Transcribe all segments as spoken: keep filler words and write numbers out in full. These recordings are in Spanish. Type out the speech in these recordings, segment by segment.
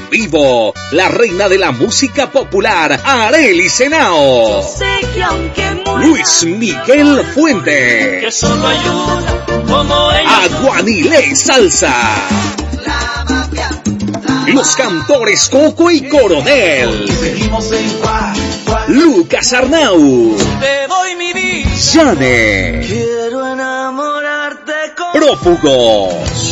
en vivo, la reina de la música popular, Arely Senao. Luis Miguel Fuente. Que solo hay una como ella. Aguanilé Salsa. Los cantores Coco y Coronel. Lucas Arnau. Te doy mi vida. Yane. Quiero enamorarte con Prófugos.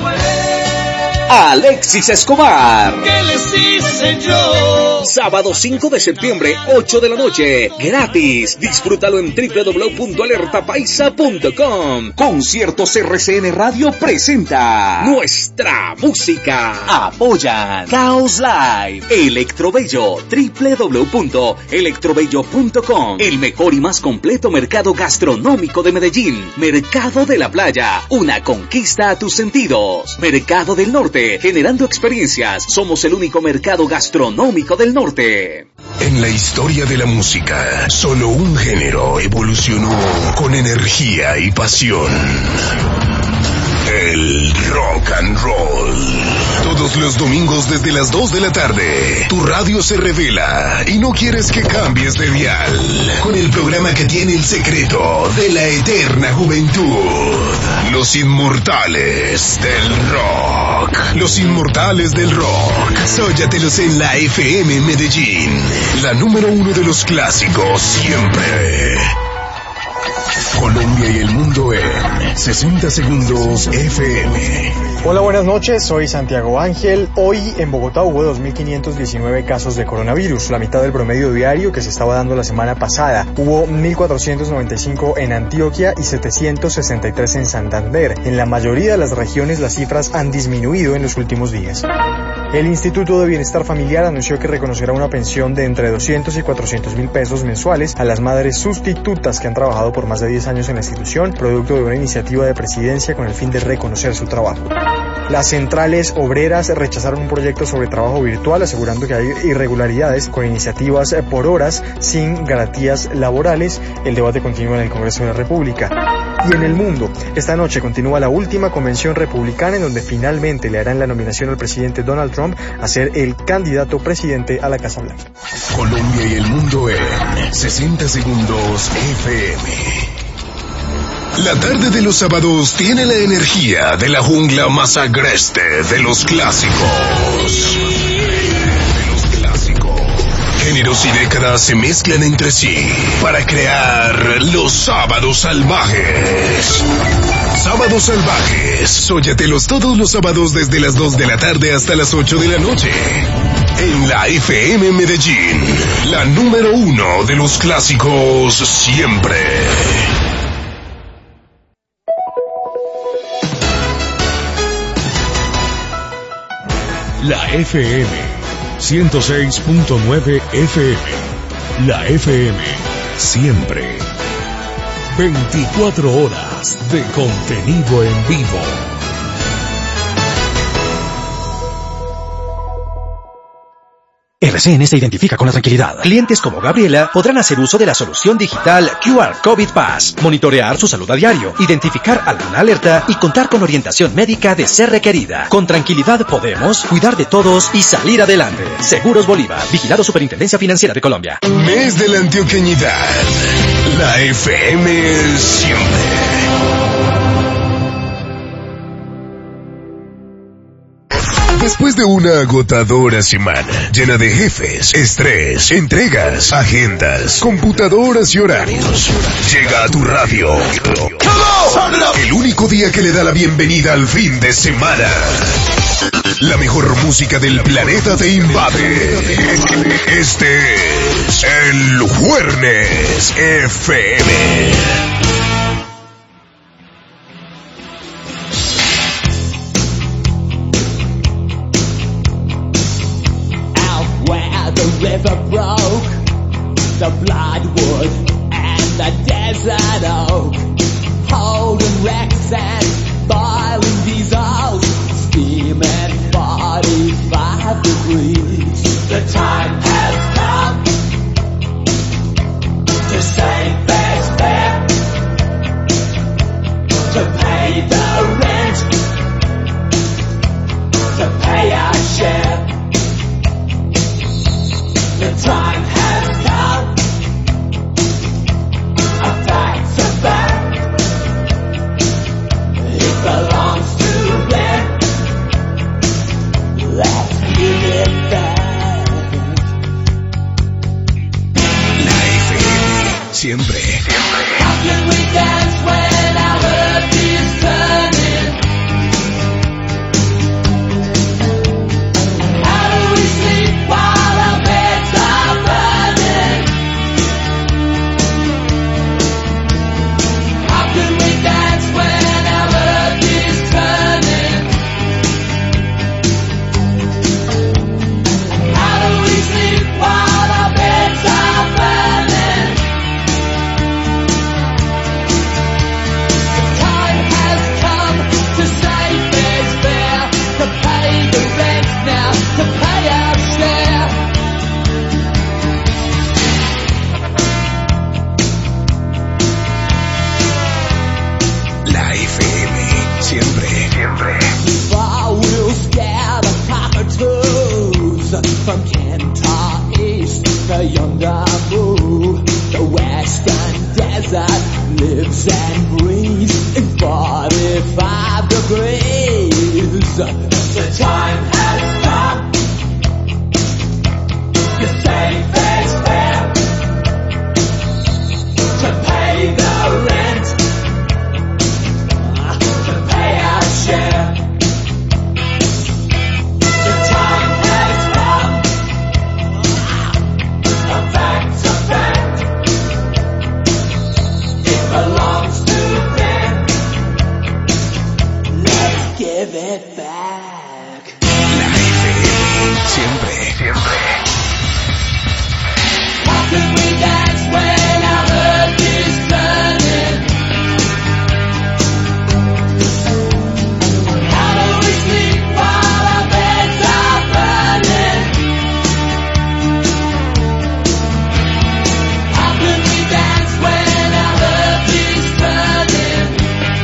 Alexis Escobar. ¿Qué les hice yo? Sábado cinco de septiembre, ocho de la noche, gratis. Disfrútalo en doble u doble u doble u punto alerta paisa punto com. Conciertos R C N Radio presenta nuestra música. Apoyan Caos Live, Electrobello, doble u doble u doble u punto electrobello punto com. El mejor y más completo mercado gastronómico de Medellín. Mercado de la Playa, una conquista a tus sentidos. Mercado del Norte, generando experiencias. Somos el único mercado gastronómico del norte. En la historia de la música, solo un género evolucionó con energía y pasión. El rock and roll. Todos los domingos desde las dos de la tarde, tu radio se revela y no quieres que cambies de dial. Con el programa que tiene el secreto de la eterna juventud. Los inmortales del rock. Los inmortales del rock. Sóyatelos en la F M Medellín. La número uno de los clásicos siempre. Colombia y el mundo en sesenta segundos F M. Hola, buenas noches, soy Santiago Ángel. Hoy en Bogotá hubo dos mil quinientos diecinueve casos de coronavirus, la mitad del promedio diario que se estaba dando la semana pasada. Hubo mil cuatrocientos noventa y cinco en Antioquia y setecientos sesenta y tres en Santander. En la mayoría de las regiones las cifras han disminuido en los últimos días. El Instituto de Bienestar Familiar anunció que reconocerá una pensión de entre doscientos y cuatrocientos mil pesos mensuales a las madres sustitutas que han trabajado por más de diez años en la institución, producto de una iniciativa de presidencia con el fin de reconocer su trabajo. Las centrales obreras rechazaron un proyecto sobre trabajo virtual, asegurando que hay irregularidades con iniciativas por horas sin garantías laborales. El debate continúa en el Congreso de la República. Y en el mundo, esta noche continúa la última convención republicana en donde finalmente le harán la nominación al presidente Donald Trump a ser el candidato presidente a la Casa Blanca. Colombia y el mundo en sesenta segundos F M. La tarde de los sábados tiene la energía de la jungla más agreste de los clásicos. De los clásicos. Géneros y décadas se mezclan entre sí para crear los sábados salvajes. Sábados salvajes. Sóyatelos todos los sábados desde las dos de la tarde hasta las ocho de la noche. En la F M Medellín, la número uno de los clásicos siempre. La F M ciento seis punto nueve F M. La F M siempre. veinticuatro horas de contenido en vivo. R C N se identifica con la tranquilidad. Clientes como Gabriela podrán hacer uso de la solución digital Q R COVID Pass, monitorear su salud a diario, identificar alguna alerta y contar con orientación médica de ser requerida. Con tranquilidad podemos cuidar de todos y salir adelante. Seguros Bolívar, vigilado Superintendencia Financiera de Colombia. Mes de la antioqueñidad. La F M siempre. Después de una agotadora semana llena de jefes, estrés, entregas, agendas, computadoras y horarios, llega a tu radio el único día que le da la bienvenida al fin de semana. La mejor música del planeta te invade. Este es el Juernes F M. The river broke, the bloodwood and the desert oak, holding wrecks and boiling diesels, steaming forty-five degrees. The time has come to save fair's fair, to pay the rent, to pay our share. Siempre, siempre. From Kentar East, the yonder move, the western desert lives and breathes in forty-five degrees. The time has come to save this fair, to pay the rent, to pay our share. Give it back. La F M, siempre, siempre. How can we dance when our earth is turning? How do we sleep while our beds are burning? How can we dance when our earth is turning?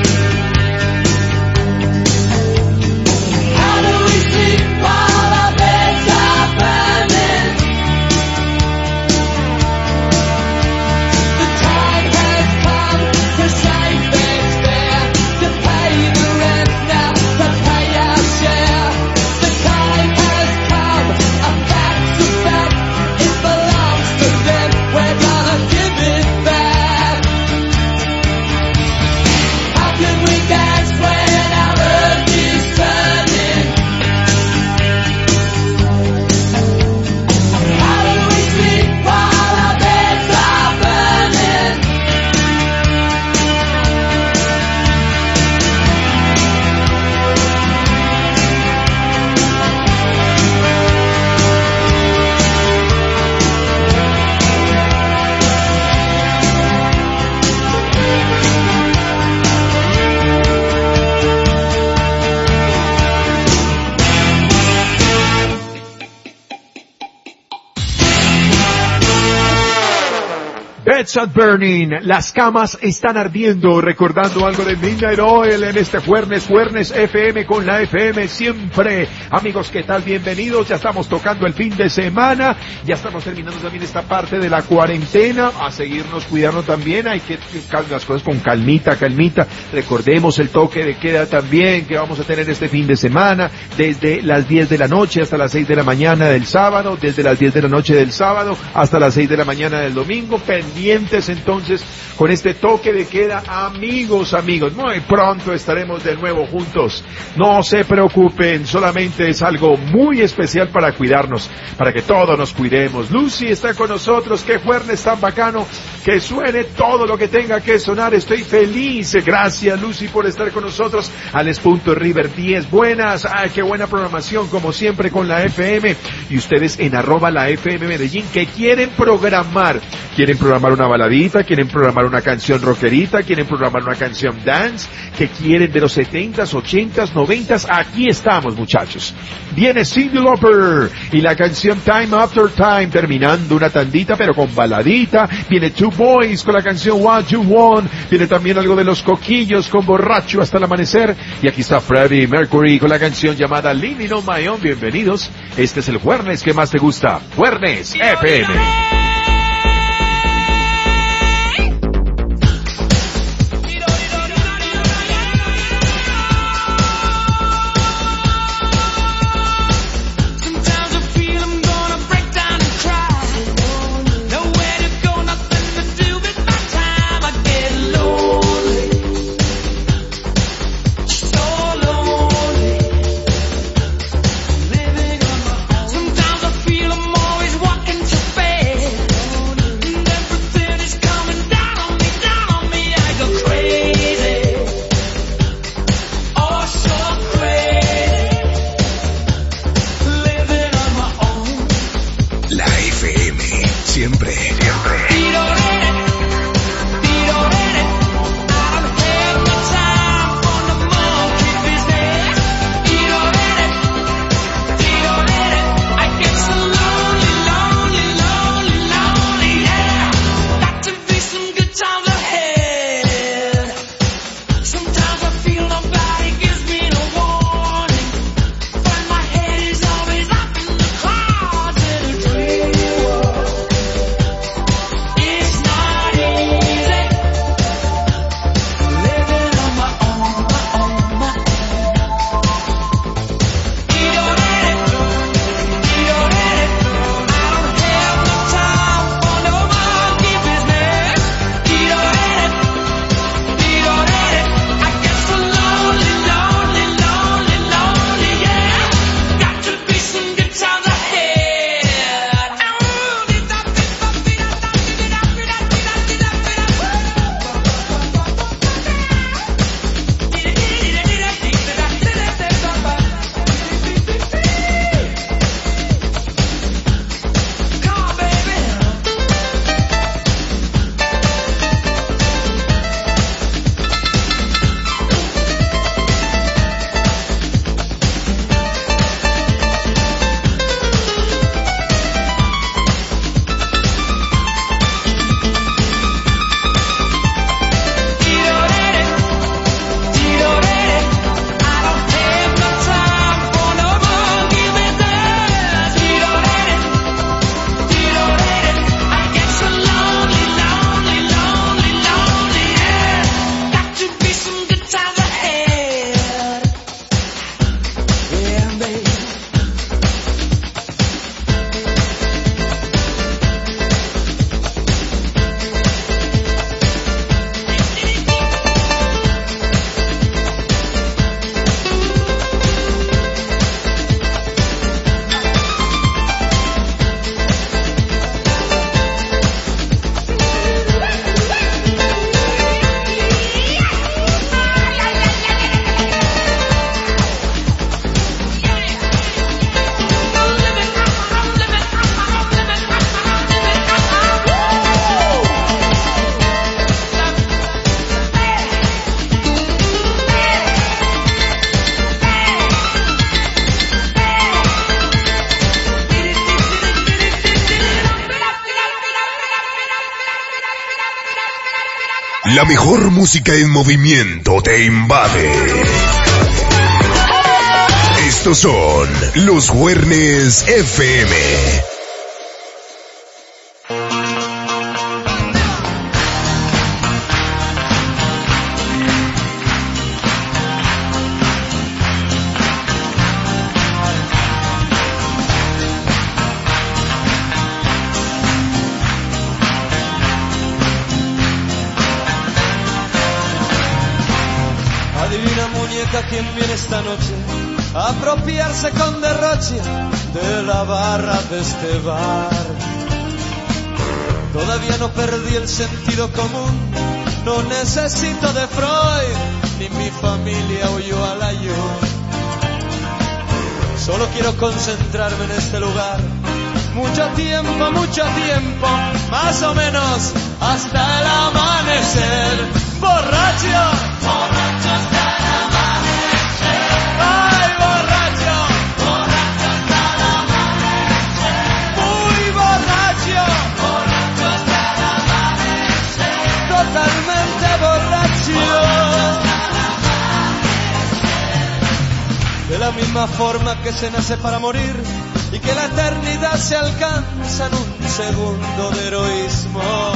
Beds are burning, las camas están ardiendo, recordando algo de Midnight Oil en este Juernes, Juernes F M con la F M siempre. Amigos, ¿qué tal? Bienvenidos, ya estamos tocando el fin de semana, ya estamos terminando también esta parte de la cuarentena, a seguirnos cuidando también, hay que las cosas con calmita, calmita, recordemos el toque de queda también que vamos a tener este fin de semana, desde las diez de la noche hasta las seis de la mañana del sábado, desde las diez de la noche del sábado hasta las seis de la mañana del domingo, pendientes entonces con este toque de queda, amigos, amigos, muy pronto estaremos de nuevo juntos, no se preocupen, solamente es algo muy especial para cuidarnos, para que todos nos cuidemos. Lucy está con nosotros, qué jueves tan bacano, que suene todo lo que tenga que sonar, estoy feliz, gracias Lucy por estar con nosotros. Alex punto River diez, buenas, ay, qué buena programación como siempre con la F M, y ustedes en arroba la F M Medellín que quieren programar, quieren programar una baladita, quieren programar una canción rockerita, quieren programar una canción dance, que quieren de los setentas, ochentas, noventas, aquí estamos, muchachos. Viene Cyndi Lauper y la canción Time After Time, terminando una tandita pero con baladita. Viene Two Boys con la canción What You Want. Viene también algo de Los Coquillos con Borracho hasta el amanecer. Y aquí está Freddie Mercury con la canción llamada Leaning on My Own. Bienvenidos. Este es el jueves que más te gusta. Jueves F M. La mejor música en movimiento te invade. Estos son los Juernes F M. ¿Quién viene esta noche a apropiarse con derroche de la barra de este bar? Todavía no perdí el sentido común, no necesito de Freud, ni mi familia huyó al ayuno. Solo quiero concentrarme en este lugar, mucho tiempo, mucho tiempo, más o menos hasta el amanecer. Borracho, borracho hasta el amanecer. Ay, borracho, borracho hasta el amanecer. Muy borracho, borracho hasta el amanecer. Totalmente borracho. De la misma forma que se nace para morir y que la eternidad se alcanza en un segundo de heroísmo.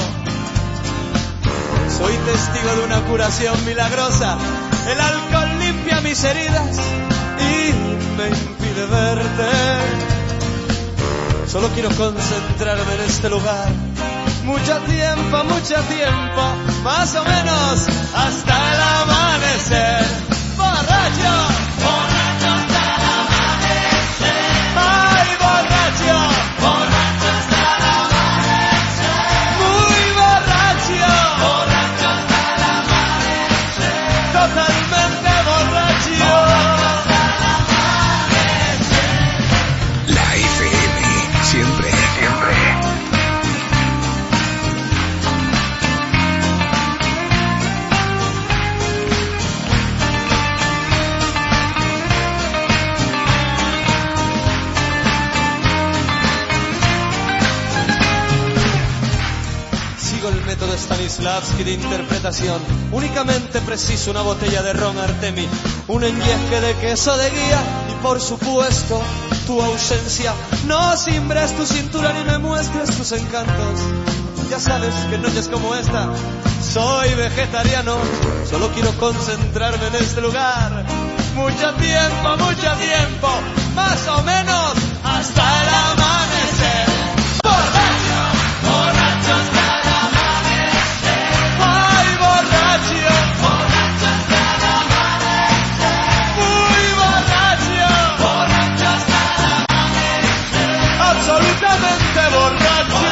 Soy testigo de una curación milagrosa. El alcohol limpia mis heridas y me impide verte. Solo quiero concentrarme en este lugar. Mucho tiempo, mucho tiempo, más o menos hasta el amanecer. Borracho, borracho hasta el amanecer. Ay, borracho, borracho hasta el amanecer. Muy borracho, borracho hasta el amanecer. Totalmente borracho, hasta el amanecer. La F M, siempre, siempre. El método Stanislavski de interpretación. Únicamente preciso una botella de ron Artemi, un enyesque de queso de guía y por supuesto tu ausencia. No cimbres tu cintura ni me muestres tus encantos. Ya sabes que en noches como esta soy vegetariano. Solo quiero concentrarme en este lugar. Mucho tiempo, mucho tiempo, más o menos hasta el amanecer. Borracho, borracho hasta el borracho hasta el amanecer. Muy borracho, borracho hasta el amanecer. Absolutamente borracho.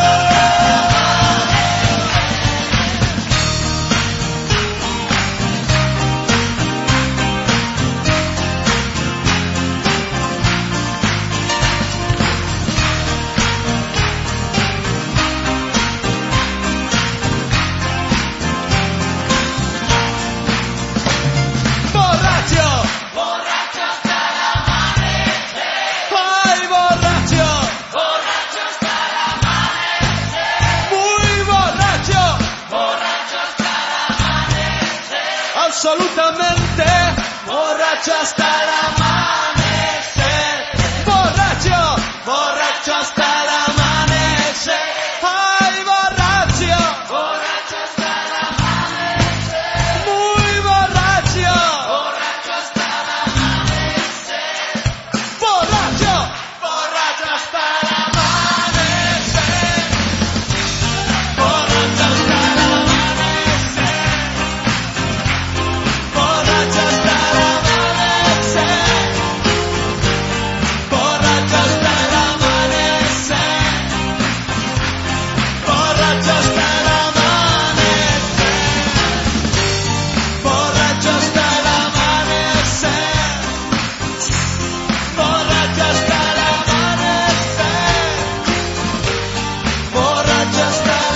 Absolutamente borracho hasta el amanecer. Borracho, borracho hasta el amanecer. Ay, borracho, borracho hasta el amanecer. Muy borracho, borracho hasta el amanecer. Borracho, borracho hasta el amanecer. Borracho hasta el amanecer. Borracho hasta el amanecer. Borracho hasta el amanecer. Borracho hasta el amanecer. Borracho hasta el amanecer. Borracho hasta el amanecer. Borracho hasta el amanecer. Borracho hasta el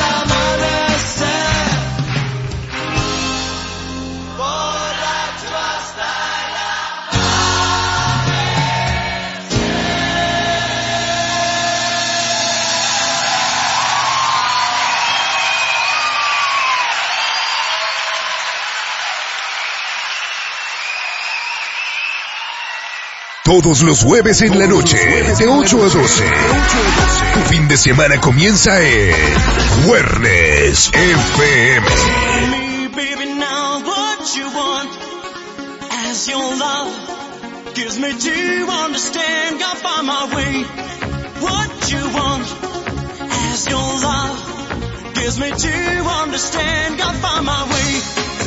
Todos los jueves en la noche, de ocho a doce. Tu fin de semana comienza en Juernes F M. Baby, now what you want as your love gives me to understand. Got by my way. What you want as your love gives me to understand. Got by my way.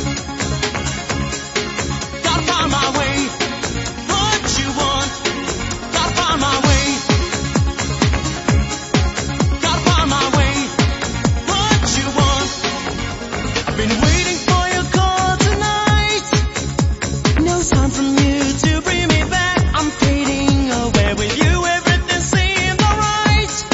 Got by my way. What you want. Got by my way. Got by my way. What you want. I've been waiting for your call tonight. No sign from you to bring me back. I'm fading away with you. Everything seems alright.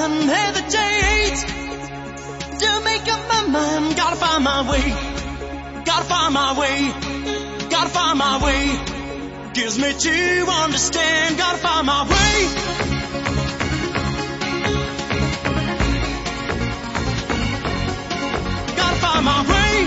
can't hesitate to make up my mind. Gotta find my way, gotta find my way, gotta find my way. Gives me to understand, gotta find my way. Gotta find my way.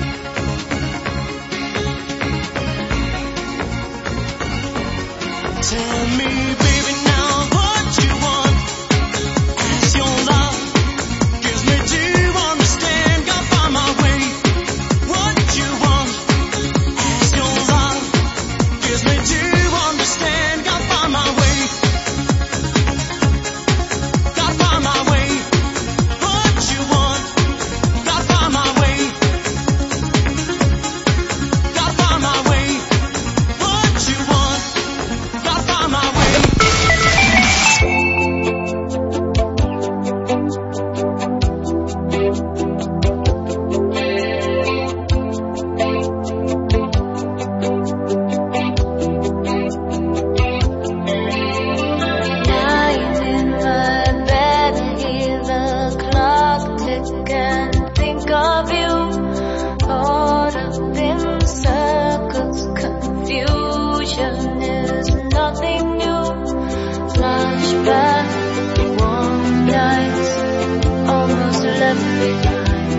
Tell me, baby, now what you want as your love gives me to understand. Gotta find my way. What you want as your love gives me to understand. Gotta find my way. Gotta find my way. What you want. Gotta find my way. Gotta find my way. What you want. Gotta find my way. Lying in my bed, hear the clock tick and think of you. Caught up in circles, confusion is nothing new. Flashback, warm nights, almost left behind.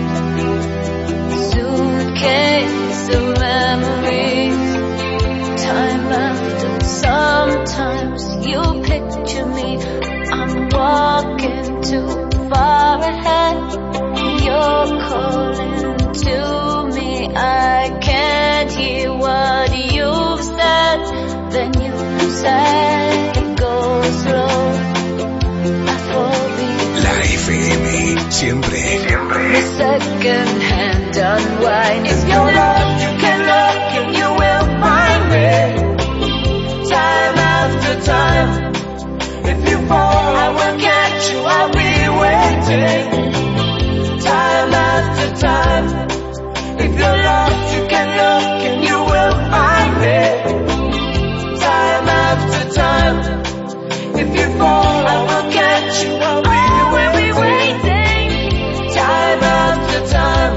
Suitcase of memories, time after. Sometimes you picture me, I'm walking too far ahead. You're calling to me, I can't hear what you've said. Then you said it goes slow. I fall behind. La F M, siempre, siempre. The second hand unwind. If you're lost, you can look and you will find me. Time after time. If you fall, I will catch you. I'll be waiting. Time after time. If you're lost, you can look and you will find me. Time after time. If you fall, I will catch you. I'll be, will be waiting. Time after time.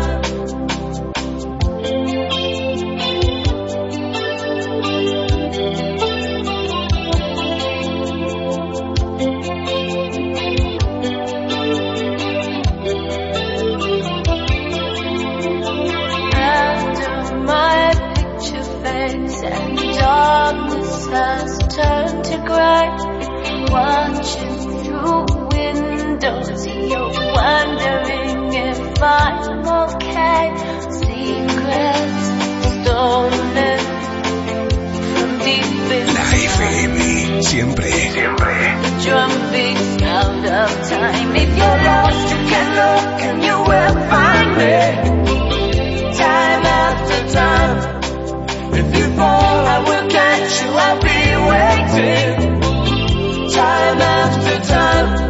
After my picture fades and darkness has turned to gray, watching through windows, you're wondering if I'm okay. Secrets stolen from deep in La F M, siempre, siempre. the drum beats out of time. If you're lost, you can look and you will find me. Time after time. If you fall, I will catch you. I'll be waiting. Time after time.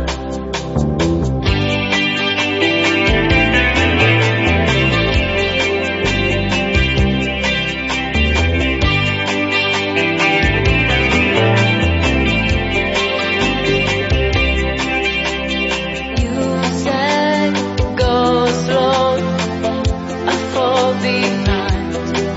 You said go slow, I fall behind.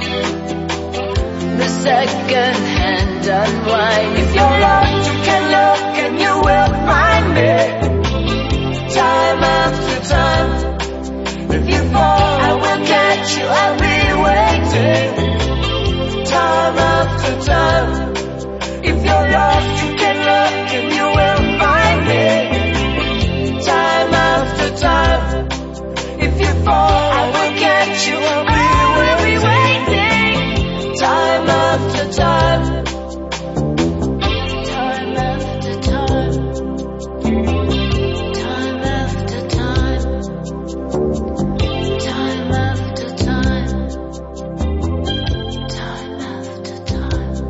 The second hand unwind. If you're lost, you can look and you will find me. Time after time. If you fall, I will catch you. I'll be waiting. Time after time. If you're lost, you can look and you will find me. Time after time. If you fall, I will catch you. I will be waiting. Time after time. Time after time. Time after time. Time after time. Time after time.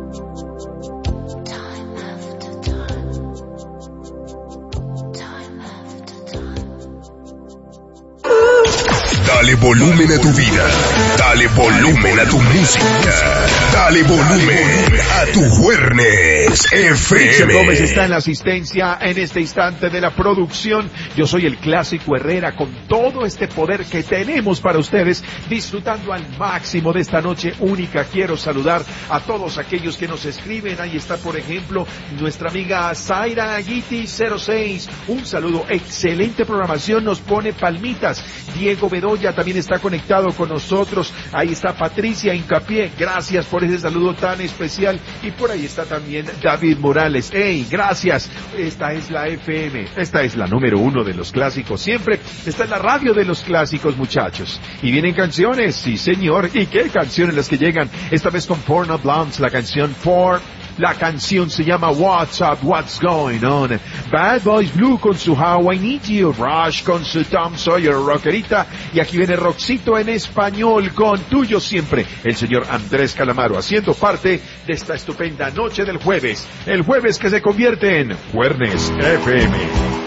Time after time. Time after time. Dale volumen a tu vida. Dale Dale volumen a tu música. Dale volumen a tu Juernes F Richard M. Gómez está en la asistencia en este instante de la producción. Yo soy el Clásico Herrera con todo este poder que tenemos para ustedes, disfrutando al máximo de esta noche única. Quiero saludar a todos aquellos que nos escriben. Ahí está, por ejemplo, nuestra amiga Zaira Aguiti cero seis. Un saludo, excelente programación, nos pone palmitas. Diego Bedoya también está conectado con nosotros. Ahí está Patricia Hincapié, gracias por ese saludo tan especial. Y por ahí está también David Morales. Hey, gracias. Esta es la F M, esta es la número uno de los clásicos. Siempre está en la radio de los clásicos, muchachos. Y vienen canciones, sí señor. ¿Y qué canciones las que llegan? Esta vez con Four Not Blondes, la canción For. La canción se llama What's Up, What's Going On. Bad Boys Blue con su How I Need You. Rush con su Tom Sawyer rockerita. Y aquí viene Roxito en español con Tuyo Siempre. El señor Andrés Calamaro haciendo parte de esta estupenda noche del jueves. El jueves que se convierte en Juernes F M.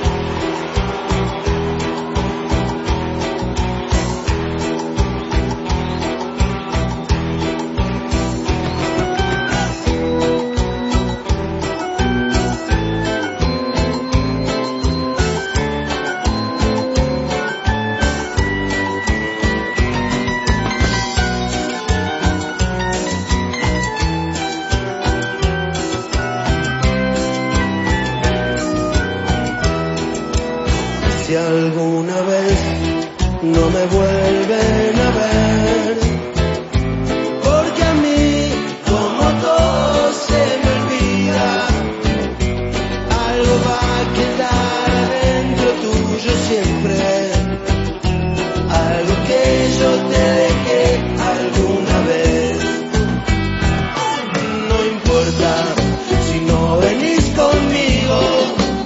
Si alguna vez no me vuelven a ver, porque a mí como todo se me olvida, algo va a quedar dentro tuyo siempre, algo que yo te dejé alguna vez. No importa si no venís conmigo,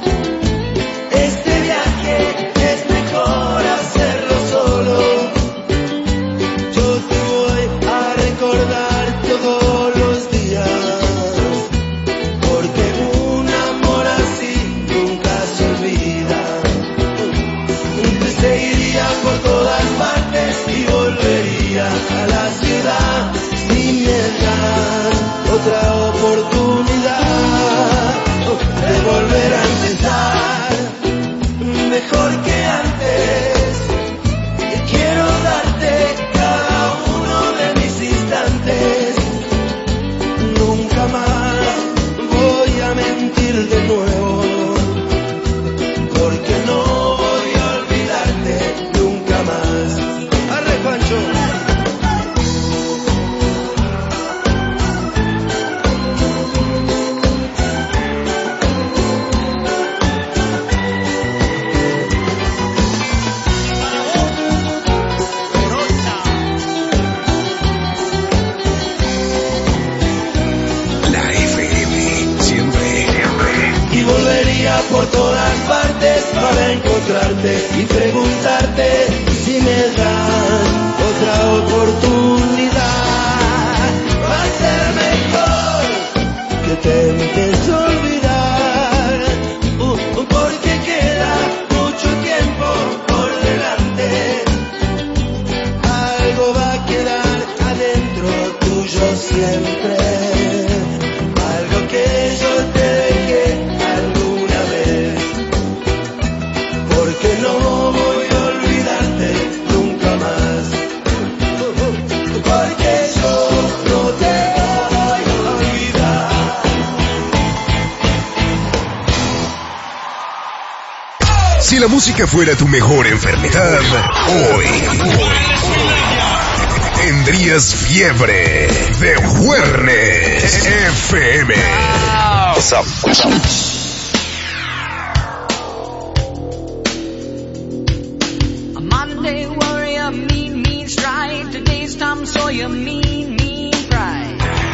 a la ciudad si me dan otra oportunidad de volver a empezar mejor que antes. Quiero darte cada uno de mis instantes, nunca más voy a mentir de nuevo, porque no voy a olvidarte nunca más. Arre, Pancho. Por todas partes para encontrarte y preguntarte si me dan otra oportunidad. Va a ser mejor que te empieces a olvidar, uh, porque queda mucho tiempo por delante. Algo va a quedar adentro tuyo siempre, algo que yo te dejé alguna vez, porque no voy a olvidarte nunca más, porque yo no te voy a olvidar. Si la música fuera tu mejor enfermedad, hoy, hoy tendrías fiebre de Juernes F M. What's up? What's up? A Monday warrior, mean, mean stride. Today's Tom Sawyer, mean, mean pride.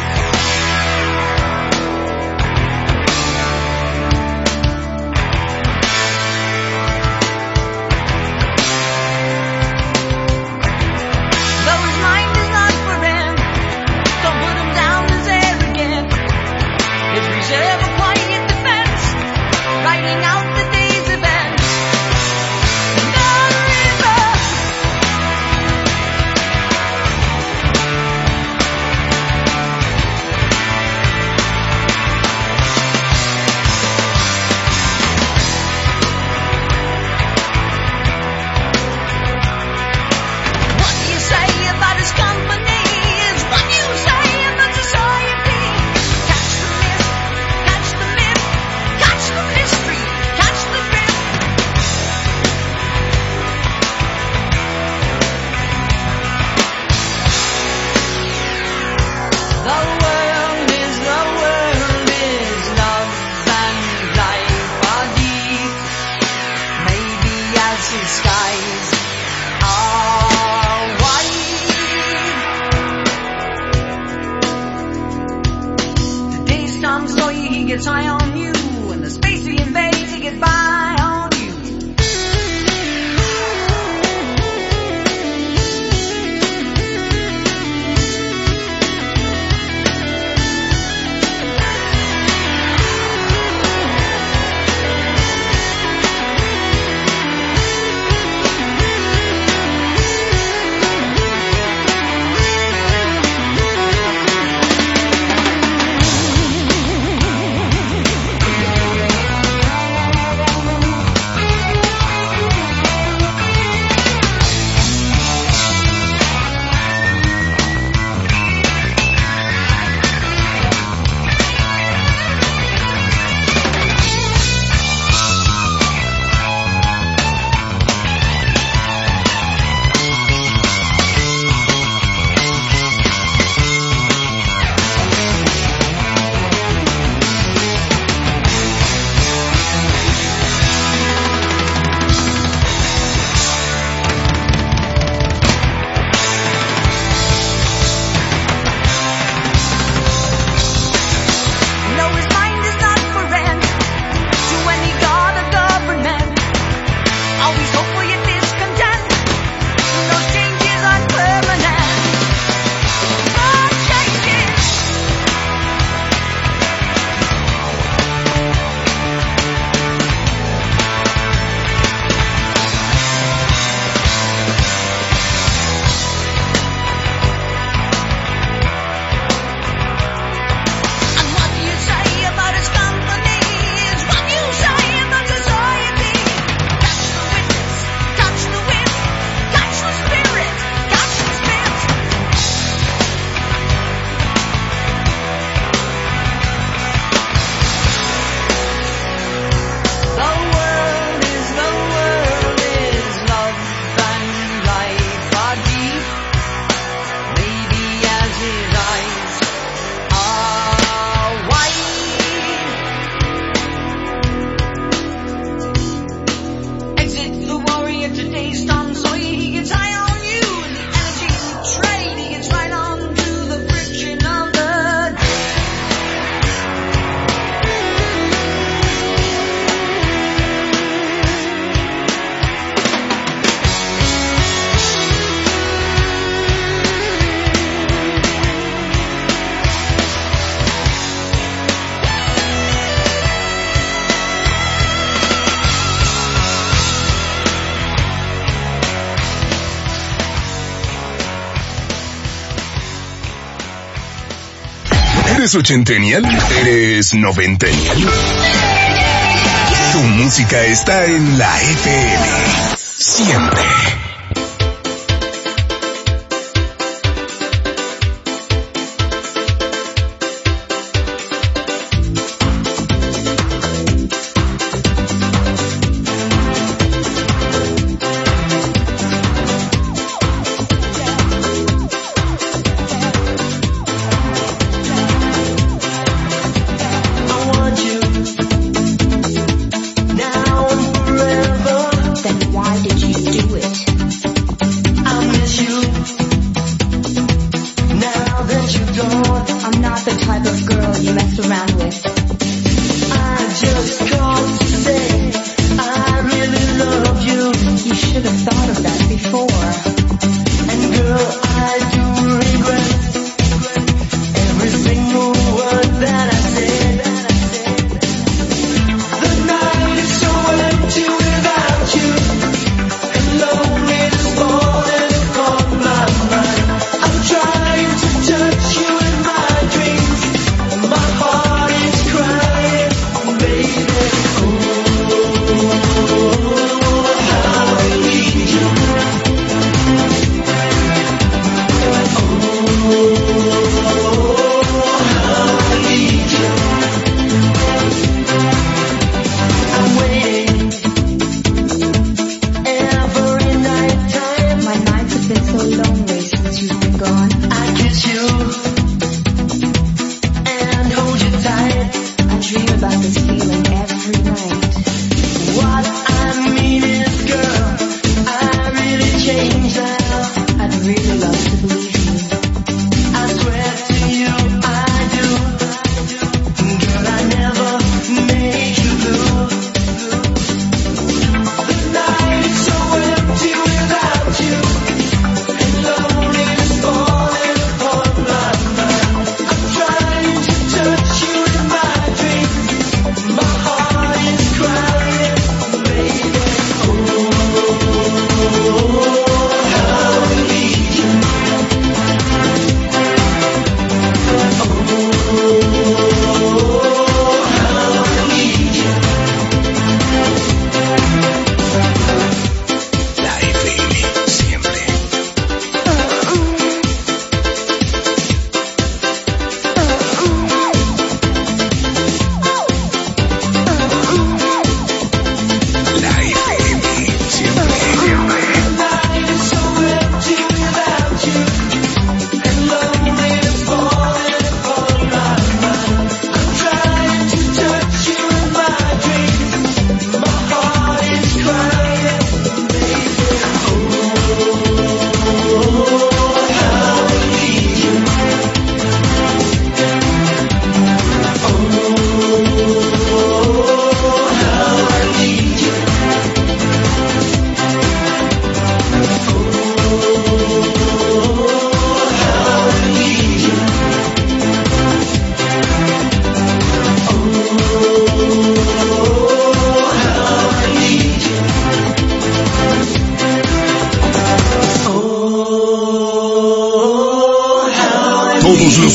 Though his mind is not for him, don't put him down as arrogant. His reserve a quiet defense, writing out the day's events. The river and skies are white. The daytime so he gets high on you, and the space he invades he gets by on you. ¿Eres ochentenial? ¿Eres noventenial? Tu música está en la F M. Siempre. Then why did you do it?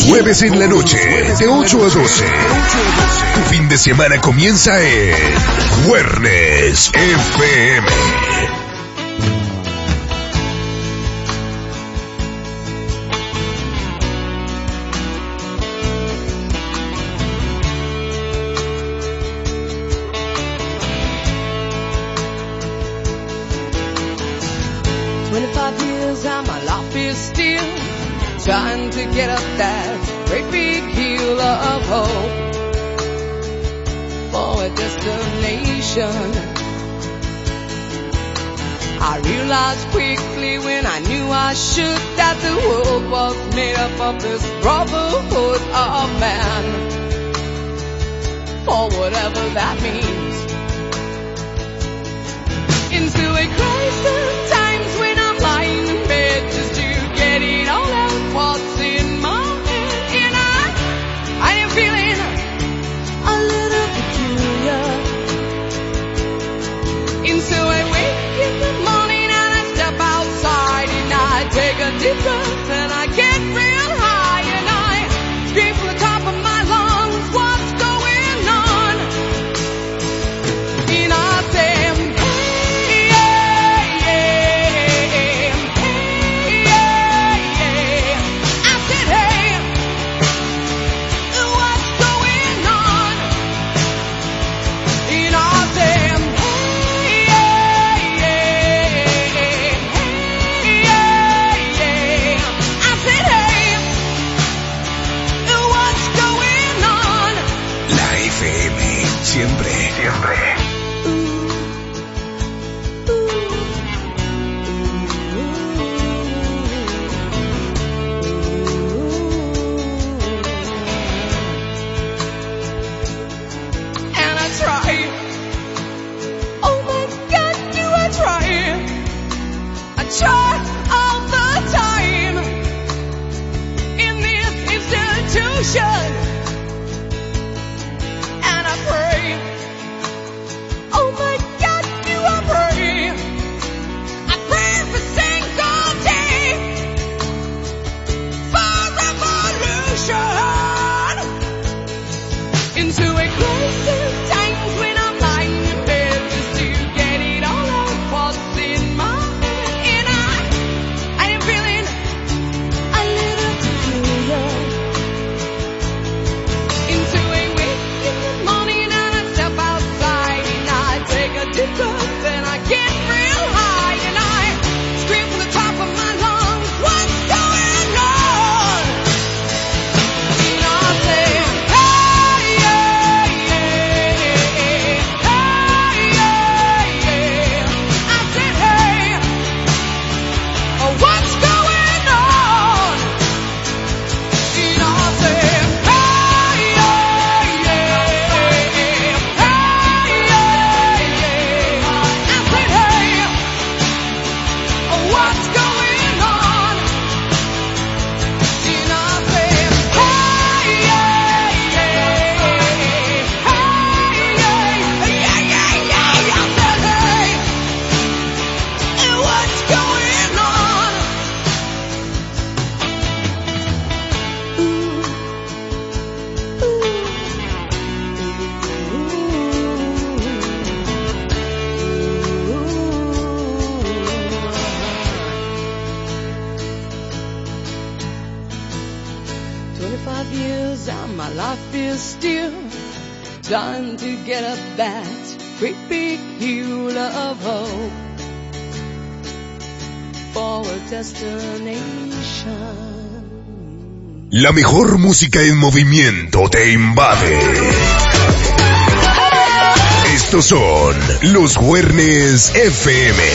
Jueves en la noche, de ocho a doce. Tu fin de semana comienza en Juernes F M. twenty-five years and my life is still trying to get up that great big hill of hope for a destination. I realized quickly when I knew I should that the world was made up of this brotherhood of man, for whatever that means. Into a crisis times when I'm lying in bed just to get it all out what's in my head. And I, I am feeling a little peculiar. And so I wake in the morning and I step outside and I take a deep breath and I get real high and I scream from the top of my lungs, what's going on? And I say, Siempre, siempre. And I try. Oh my God, do I try? I try all the time in this institution. Oh my God, do I pray? I pray every single day for revolution. Into a crisis times when I'm lying in bed just to get it all out what's in my head. And I, I am feeling a little peculiar. Into a wake in the morning and I step outside and I take a deep breath and I get real high and I scream from the top of my lungs, what's going on? And I say, hey, yeah, yeah, hey, yeah, yeah. I said, hey, oh, what's going on? And I say, hey, yeah, yeah, hey, yeah, yeah. I said, hey, oh, what's going on? And I said, hey, yeah, yeah, hey, yeah, yeah, yeah, yeah. I said, hey, and what's going on? twenty-five years and my life is still trying to get up that great big hill of hope for a destination. La mejor música en movimiento te invade. Estos son los Juernes F M.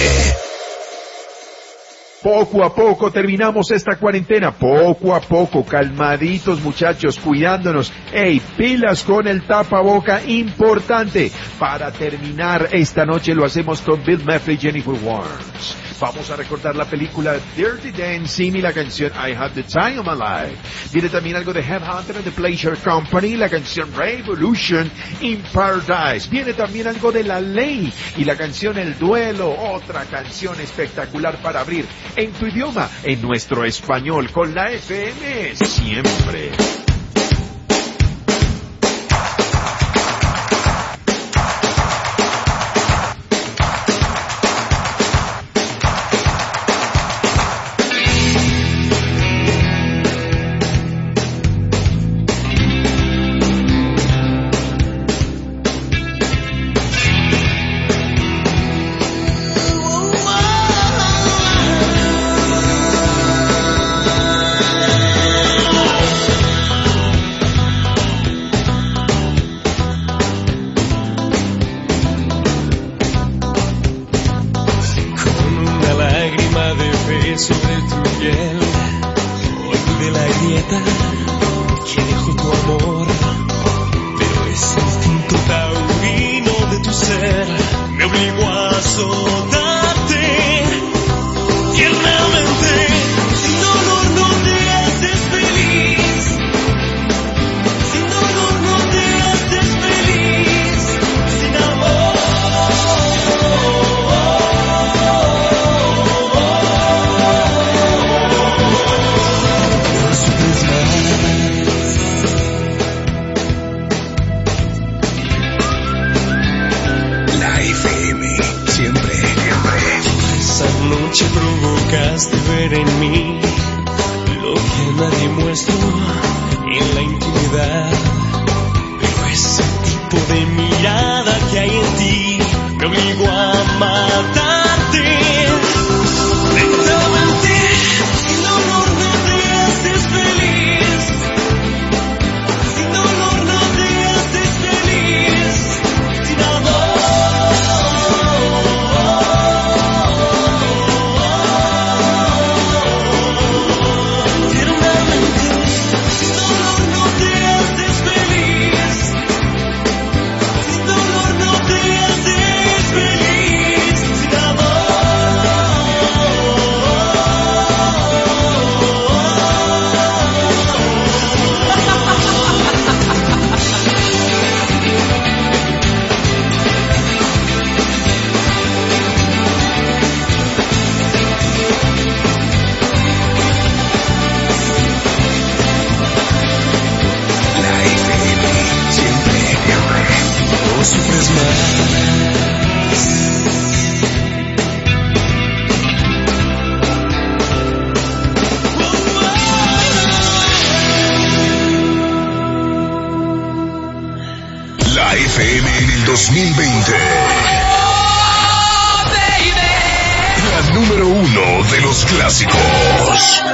Poco a poco terminamos esta cuarentena, poco a poco, calmaditos muchachos, cuidándonos. Ey, pilas con el tapaboca, importante. Para terminar esta noche lo hacemos con Bill Murphy y Jennifer Warnes. Vamos a recordar la película Dirty Dancing y la canción I Had the Time of My Life. Viene también algo de Headhunter and the Pleasure Company, la canción Revolution in Paradise. Viene también algo de La Ley y la canción El Duelo, otra canción espectacular para abrir en tu idioma, en nuestro español, con la F M siempre. Sobre tu piel, olvidé la grieta que dejó tu amor, pero ese instinto taurino de tu ser me obligó a azotarte tiernamente. Sin dolor no te haces feliz, sin dolor no te haces feliz, sin amor. Noche provocaste ver en mí lo que nadie muestro en la intimidad, pero ese tipo de mirada que hay en ti me obligó a matarte lentamente. Sin dolor no te haces feliz, sin dolor no te haces feliz, sin amor. La F M en el dos mil veinte. Oh, baby. La número uno de los clásicos.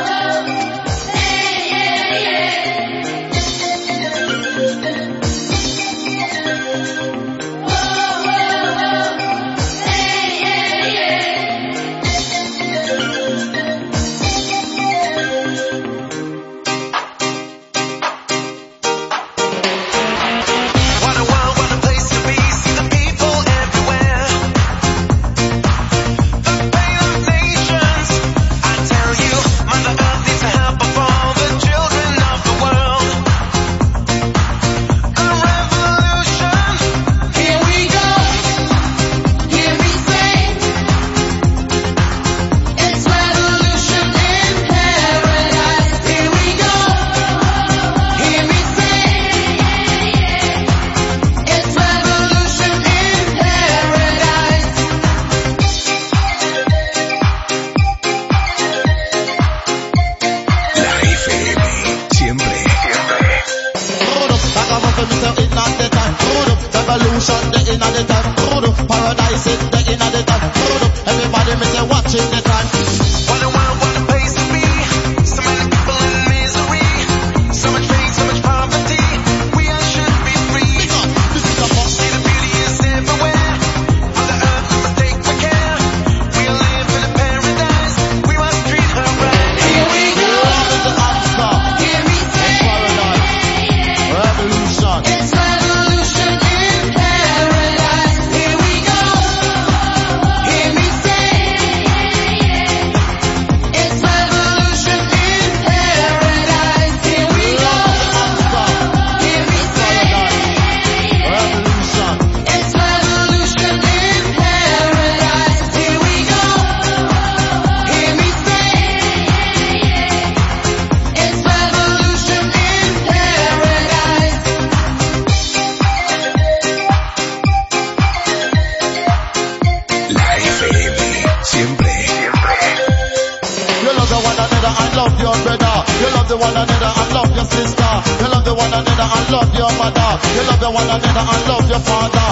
It's revolution in paradise. Here we go. love your brother. You love the one another and love your sister. You love the one another and love your mother. You love the one another and love your father.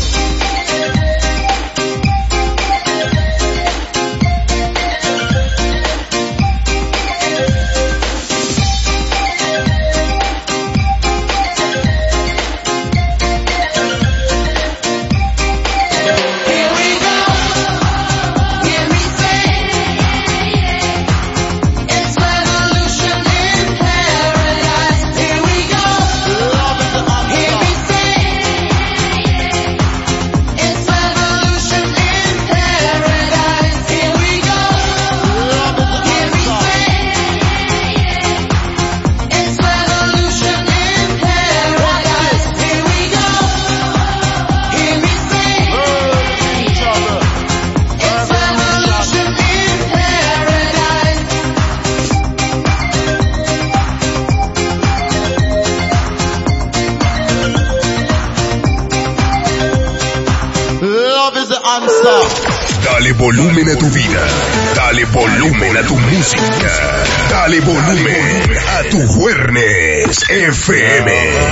Dale volumen a tu vida, dale volumen a tu música, dale volumen a tu Juernes F M.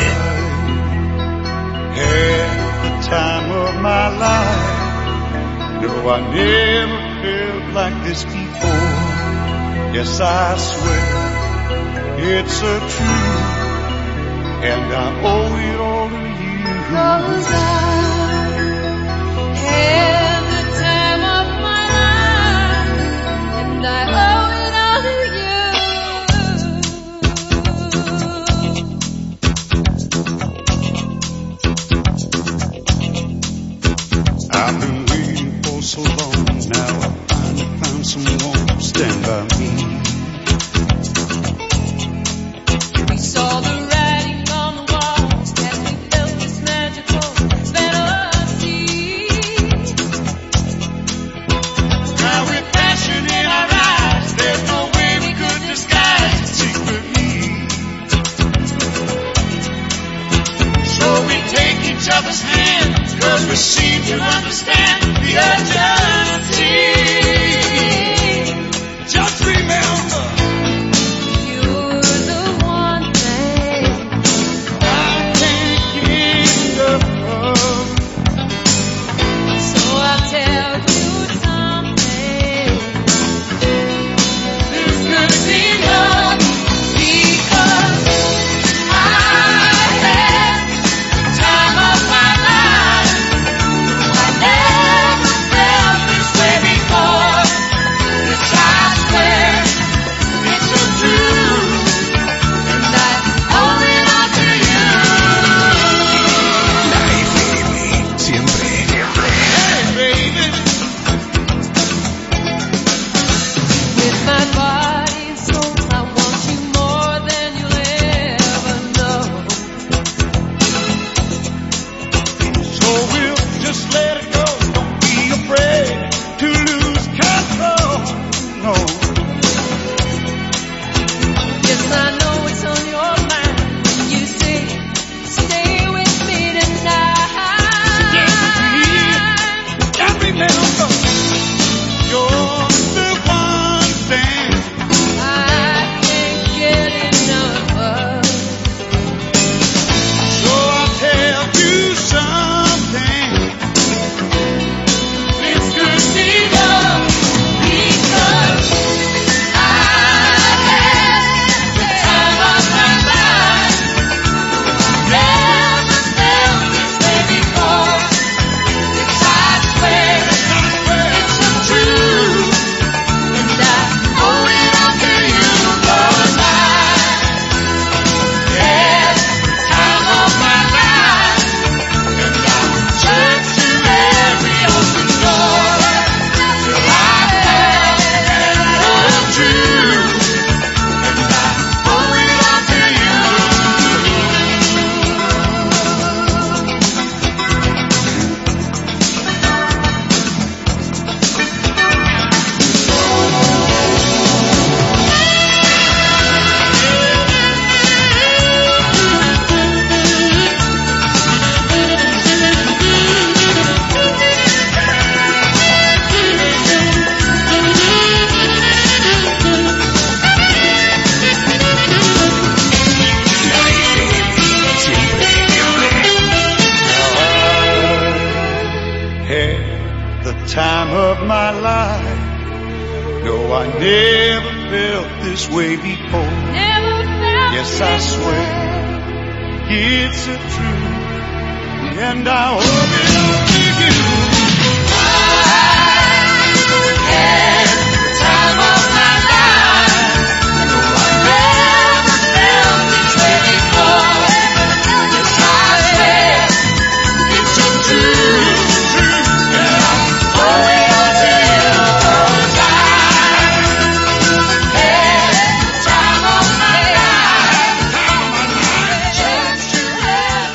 Had the time of my life. No, I never felt like this before. Yes, I swear it's a truth, and I owe it all to you. 'Cause I had the time of my life, and I owe it all to you. I've been waiting for so long, now I finally found someone to stand by me. We saw the writing on the wall as we felt this magical fantasy. Now with passion in our eyes, there's no way we could disguise it secretly. So we take each other's hand, 'cause we seem to understand the urgency. Just remember, you're the one thing I can't get enough of. So I'll tell you something. There's gonna be love, because I had the time of my life. I never felt this way before. life. No, I never felt this way before. Never felt Yes, I swear it's a truth, and I owe it all to you. I had the time of my life. No, I never felt this way before. Yes, I swear it's a truth, and I owe it all to you. 'Cause I had the time of my life. Just to have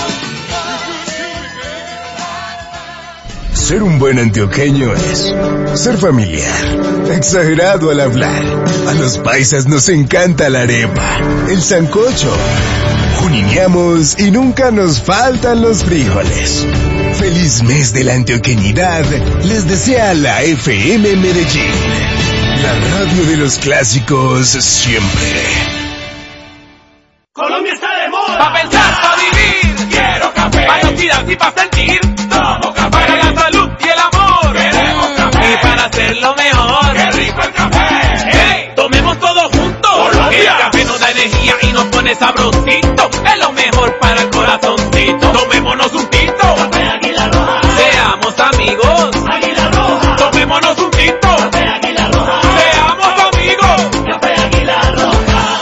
Ser un buen antioqueño es ser familiar, exagerado al hablar. A los paisas nos encanta la arepa, el sancocho. Junineamos y nunca nos faltan los frijoles. Feliz mes de la antioqueñidad les desea la F M Medellín, la radio de los clásicos siempre. Colombia está de moda. Pa' pensar, pa' vivir. Quiero café. Para oxidarse y pa' sentir. Tomo café. Para la salud y el amor. Queremos café. Y para hacerlo mejor. Qué rico el café. Hey, tomemos todos juntos. Colombia. El café nos da energía y nos pone sabrosito. Es lo mejor para el corazoncito. Tomémonos un tito. Café Águila Roja. Seamos amigos. Águila Roja. Tomémonos un tito. Café Águila Roja. Seamos amigos. Café Águila Roja.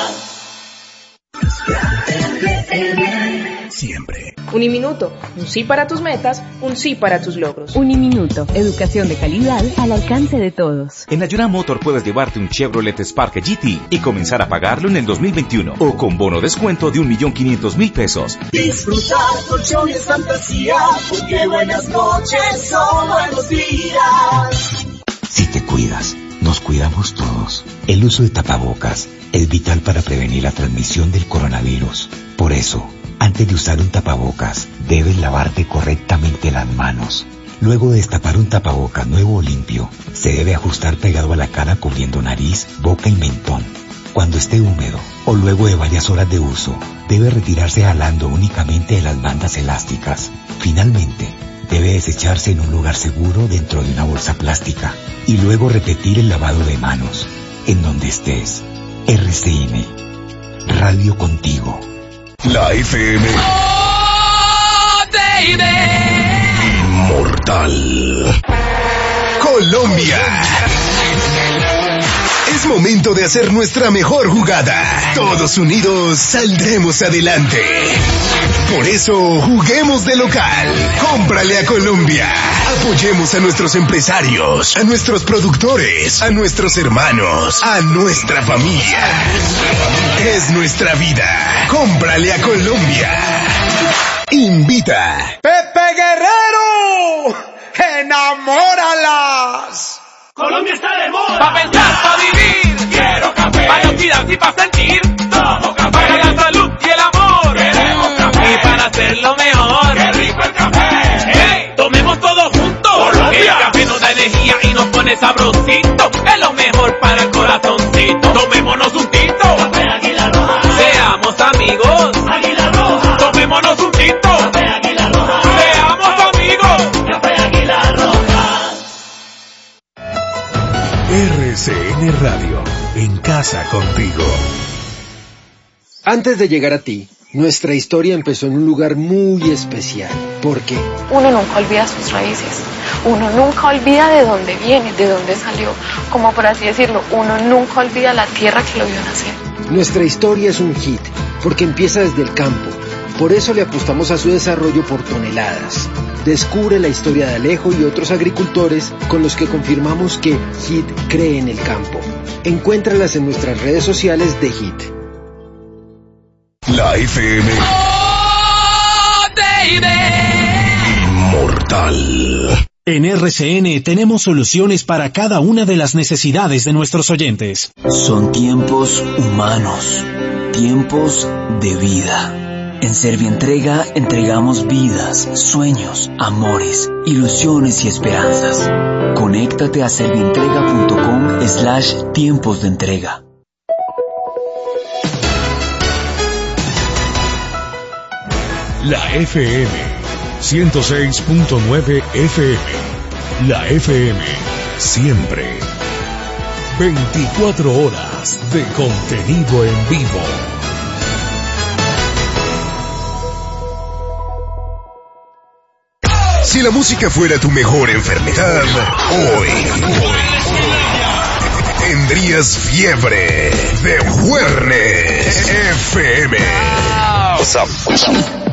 Siempre. Uniminuto, un sí para tus metas, un sí para tus logros. Uniminuto, educación de calidad al alcance de todos. En Ayuda Motor puedes llevarte un Chevrolet Spark G T y comenzar a pagarlo en el dos mil veintiuno o con bono descuento de un millón quinientos mil pesos. Disfrutar colchones fantasía, porque buenas noches son buenos días. Si te cuidas, nos cuidamos todos. El uso de tapabocas es vital para prevenir la transmisión del coronavirus. Por eso, antes de usar un tapabocas, debes lavarte correctamente las manos. Luego de destapar un tapabocas nuevo o limpio, se debe ajustar pegado a la cara cubriendo nariz, boca y mentón. Cuando esté húmedo o luego de varias horas de uso, debe retirarse jalando únicamente de las bandas elásticas. Finalmente, debe desecharse en un lugar seguro dentro de una bolsa plástica y luego repetir el lavado de manos. En donde estés. R C N. Radio contigo. La F M. Oh, baby. Inmortal. Colombia. Es momento de hacer nuestra mejor jugada. Todos unidos saldremos adelante. Por eso, juguemos de local. Cómprale a Colombia. Apoyemos a nuestros empresarios, a nuestros productores, a nuestros hermanos, a nuestra familia. Es nuestra vida. Cómprale a Colombia. Invita. Pepe Guerrero, enamóralas. Colombia está de moda. Pa' pensar, pa' vivir. Quiero café. Para oxidarse y pa' sentir. Tomo café. Para la salud y el amor. Queremos café. Y para hacerlo mejor. Qué rico el café. Hey, tomemos todos juntos. Colombia. El café nos da energía y nos pone sabrosito. Es lo mejor para el corazoncito. Tomémonos un tito. Café Águila Roja. Seamos amigos. Águila Roja. Tomémonos un tito. Café Águila Roja. Seamos amigos. Café Águila Roja. R C N Radio. En casa contigo. Antes de llegar a ti, nuestra historia empezó en un lugar muy especial. ¿Por qué? Uno nunca olvida sus raíces, uno nunca olvida de dónde viene, de dónde salió, como por así decirlo, uno nunca olvida la tierra que lo vio nacer. Nuestra historia es un hit, porque empieza desde el campo. Por eso le apostamos a su desarrollo por toneladas. Descubre la historia de Alejo y otros agricultores con los que confirmamos que Hit cree en el campo. Encuéntralas en nuestras redes sociales de Hit. La F M. Oh, baby. Inmortal. En R C N tenemos soluciones para cada una de las necesidades de nuestros oyentes. Son tiempos humanos, tiempos de vida. En Servientrega entregamos vidas, sueños, amores, ilusiones y esperanzas. Conéctate a servientrega.com slash tiempos de entrega. La F M ciento seis punto nueve F M. La F M siempre. veinticuatro horas de contenido en vivo. Si la música fuera tu mejor enfermedad, hoy, hoy tendrías fiebre de Juernes F M. What's up? What's up?